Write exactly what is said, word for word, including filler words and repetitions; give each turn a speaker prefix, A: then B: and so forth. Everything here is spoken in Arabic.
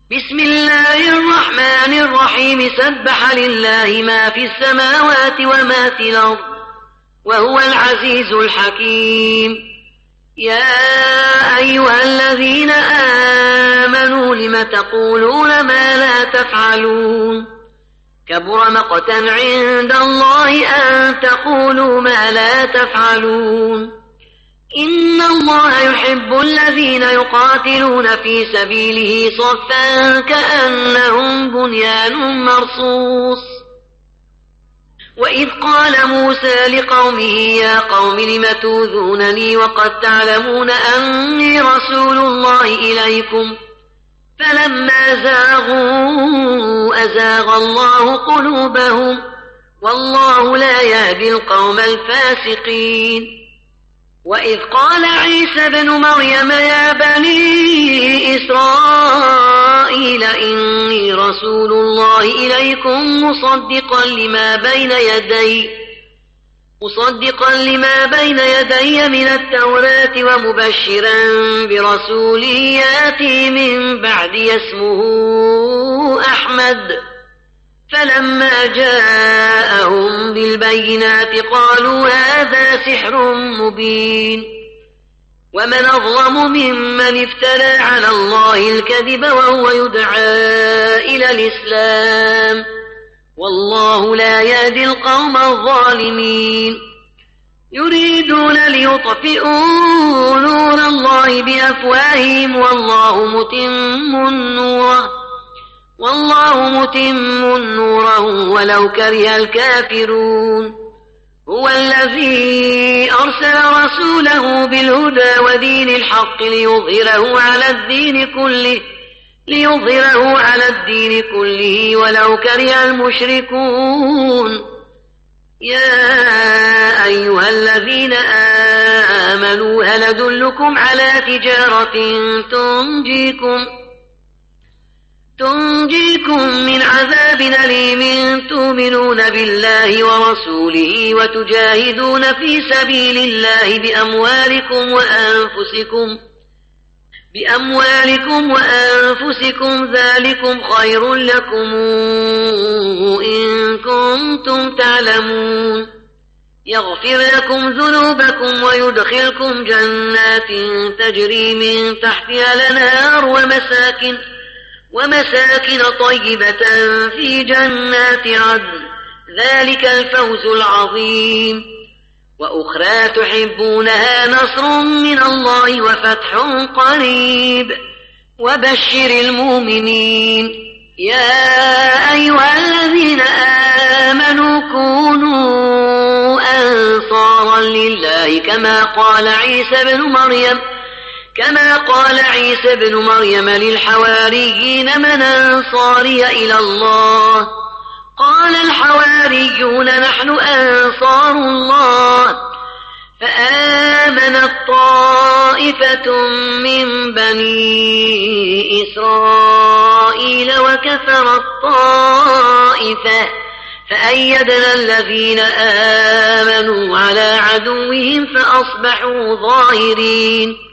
A: بسم الله الرحمن الرحيم سبح لله ما في السماوات وما في الأرض وهو العزيز الحكيم. يا أيها الذين آمنوا لم تقولون ما لا تفعلون كبر مقتا عند الله أن تقولوا ما لا تفعلون. إن الله يحب الذين يقاتلون في سبيله صفا كأنهم بنيان مرصوص. وإذ قال موسى لقومه يا قوم لم توذونني وقد تعلمون أني رسول الله إليكم فلما زاغوا أزاغ الله قلوبهم والله لا يهدي القوم الفاسقين. وإذ قال عيسى بن مريم يا بني إسرائيل إني رسول الله إليكم مصدقا لما بين يدي مصدقا لما بين يدي من التوراة ومبشرا برسول يأتي من بعدي اسمه أحمد. فلما جاءهم بالبينات قالوا هذا سحر مبين. ومن أظلم ممن افترى على الله الكذب وهو يدعى إلى الإسلام والله لا يهدي القوم الظالمين. يريدون ليطفئوا نور الله بأفواههم والله متم نوره والله متم نوره ولو كره الكافرون. هو الذي أرسل رسوله بالهدى ودين الحق ليظهره على الدين كله ليظهره على الدين كله ولو كره المشركون. يا أيها الذين آمنوا هل أدلكم على تجارة تنجيكم تنجيكم من عذاب أليم تؤمنون بالله ورسوله وتجاهدون في سبيل الله بأموالكم وأنفسكم بأموالكم وأنفسكم ذلكم خير لكم إن كنتم تعلمون. يغفر لكم ذنوبكم ويدخلكم جنات تجري من تحتها الأنهار ومساكن ومساكن طيبة في جنات عدن ذلك الفوز العظيم. وأخرى تحبونها نصر من الله وفتح قريب وبشر المؤمنين. يا أيها الذين آمنوا كونوا أنصارا لله كما قال عيسى بن مريم كما قال عيسى بن مريم للحواريين من أنصاري إلى الله قال الحواريون نحن أنصار الله. فآمنت طائفة من بني إسرائيل وكفرت طائفة فأيدنا الذين آمنوا على عدوهم فأصبحوا ظاهرين.